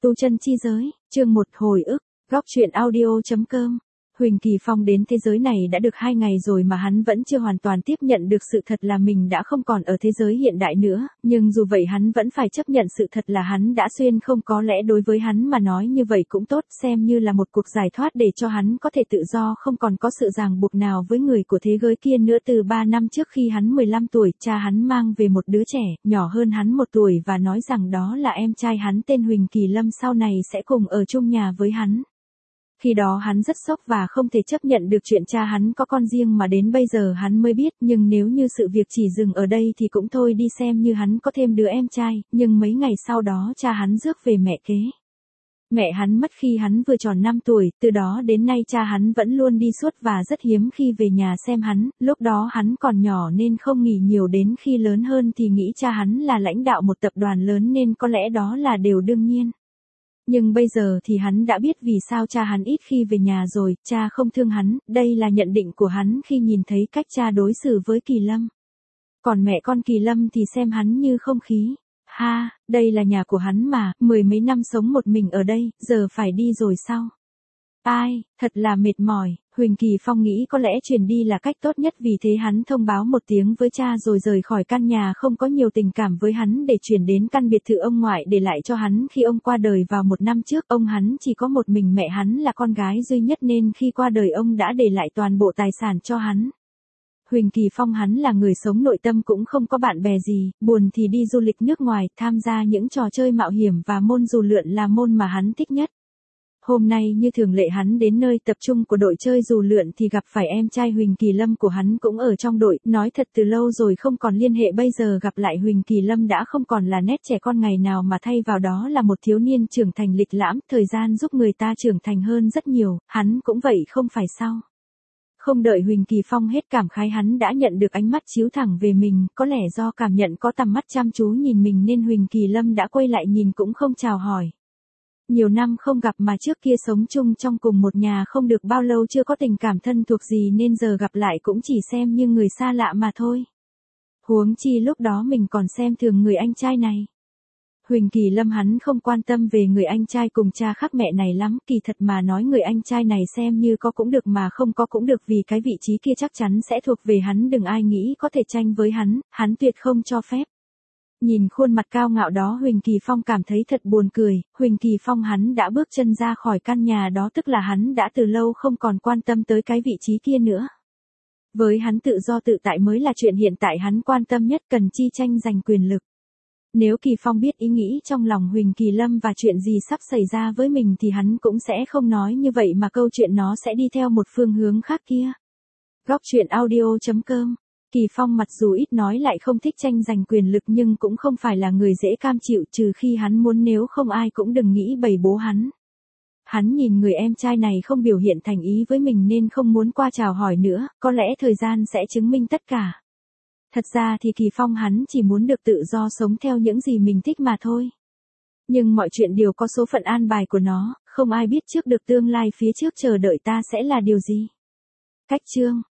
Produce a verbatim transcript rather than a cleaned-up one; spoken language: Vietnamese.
Tu chân chi giới, chương một hồi ức, góc truyện audio.com. Huỳnh Kỳ Phong đến thế giới này đã được hai ngày rồi mà hắn vẫn chưa hoàn toàn tiếp nhận được sự thật là mình đã không còn ở thế giới hiện đại nữa, nhưng dù vậy hắn vẫn phải chấp nhận sự thật là hắn đã xuyên không, có lẽ đối với hắn mà nói như vậy cũng tốt, xem như là một cuộc giải thoát để cho hắn có thể tự do, không còn có sự ràng buộc nào với người của thế giới kia nữa. Từ ba năm trước khi hắn mười lăm tuổi, cha hắn mang về một đứa trẻ, nhỏ hơn hắn một tuổi và nói rằng đó là em trai hắn tên Huỳnh Kỳ Lâm, sau này sẽ cùng ở chung nhà với hắn. Khi đó hắn rất sốc và không thể chấp nhận được chuyện cha hắn có con riêng mà đến bây giờ hắn mới biết, nhưng nếu như sự việc chỉ dừng ở đây thì cũng thôi đi, xem như hắn có thêm đứa em trai. Nhưng mấy ngày sau đó cha hắn rước về mẹ kế. Mẹ hắn mất khi hắn vừa tròn năm tuổi, từ đó đến nay cha hắn vẫn luôn đi suốt và rất hiếm khi về nhà xem hắn, lúc đó hắn còn nhỏ nên không nghỉ nhiều, đến khi lớn hơn thì nghĩ cha hắn là lãnh đạo một tập đoàn lớn nên có lẽ đó là điều đương nhiên. Nhưng bây giờ thì hắn đã biết vì sao cha hắn ít khi về nhà rồi, cha không thương hắn, đây là nhận định của hắn khi nhìn thấy cách cha đối xử với Kỳ Lâm. Còn mẹ con Kỳ Lâm thì xem hắn như không khí. Ha, đây là nhà của hắn mà, mười mấy năm sống một mình ở đây, giờ phải đi rồi sao? Ai, thật là mệt mỏi. Huỳnh Kỳ Phong nghĩ có lẽ chuyển đi là cách tốt nhất, vì thế hắn thông báo một tiếng với cha rồi rời khỏi căn nhà không có nhiều tình cảm với hắn để chuyển đến căn biệt thự ông ngoại để lại cho hắn khi ông qua đời vào một năm trước. Ông hắn chỉ có một mình mẹ hắn là con gái duy nhất nên khi qua đời ông đã để lại toàn bộ tài sản cho hắn. Huỳnh Kỳ Phong hắn là người sống nội tâm, cũng không có bạn bè gì, buồn thì đi du lịch nước ngoài, tham gia những trò chơi mạo hiểm và môn dù lượn là môn mà hắn thích nhất. Hôm nay như thường lệ hắn đến nơi tập trung của đội chơi dù lượn thì gặp phải em trai Huỳnh Kỳ Lâm của hắn cũng ở trong đội, nói thật từ lâu rồi không còn liên hệ, bây giờ gặp lại Huỳnh Kỳ Lâm đã không còn là nét trẻ con ngày nào mà thay vào đó là một thiếu niên trưởng thành lịch lãm, thời gian giúp người ta trưởng thành hơn rất nhiều, hắn cũng vậy không phải sao? Không đợi Huỳnh Kỳ Phong hết cảm khái hắn đã nhận được ánh mắt chiếu thẳng về mình, có lẽ do cảm nhận có tầm mắt chăm chú nhìn mình nên Huỳnh Kỳ Lâm đã quay lại nhìn cũng không chào hỏi. Nhiều năm không gặp mà trước kia sống chung trong cùng một nhà không được bao lâu, chưa có tình cảm thân thuộc gì nên giờ gặp lại cũng chỉ xem như người xa lạ mà thôi. Huống chi lúc đó mình còn xem thường người anh trai này. Huỳnh Kỳ Lâm hắn không quan tâm về người anh trai cùng cha khác mẹ này lắm, kỳ thật mà nói người anh trai này xem như có cũng được mà không có cũng được, vì cái vị trí kia chắc chắn sẽ thuộc về hắn, đừng ai nghĩ có thể tranh với hắn, hắn tuyệt không cho phép. Nhìn khuôn mặt cao ngạo đó Huỳnh Kỳ Phong cảm thấy thật buồn cười. Huỳnh Kỳ Phong hắn đã bước chân ra khỏi căn nhà đó, tức là hắn đã từ lâu không còn quan tâm tới cái vị trí kia nữa. Với hắn tự do tự tại mới là chuyện hiện tại hắn quan tâm nhất, cần chi tranh giành quyền lực. Nếu Kỳ Phong biết ý nghĩ trong lòng Huỳnh Kỳ Lâm và chuyện gì sắp xảy ra với mình thì hắn cũng sẽ không nói như vậy mà câu chuyện nó sẽ đi theo một phương hướng khác kia. Góc truyện audio.com. Kỳ Phong mặc dù ít nói lại không thích tranh giành quyền lực nhưng cũng không phải là người dễ cam chịu, trừ khi hắn muốn, nếu không ai cũng đừng nghĩ bày bố hắn. Hắn nhìn người em trai này không biểu hiện thành ý với mình nên không muốn qua chào hỏi nữa, có lẽ thời gian sẽ chứng minh tất cả. Thật ra thì Kỳ Phong hắn chỉ muốn được tự do sống theo những gì mình thích mà thôi. Nhưng mọi chuyện đều có số phận an bài của nó, không ai biết trước được tương lai phía trước chờ đợi ta sẽ là điều gì. Cách chương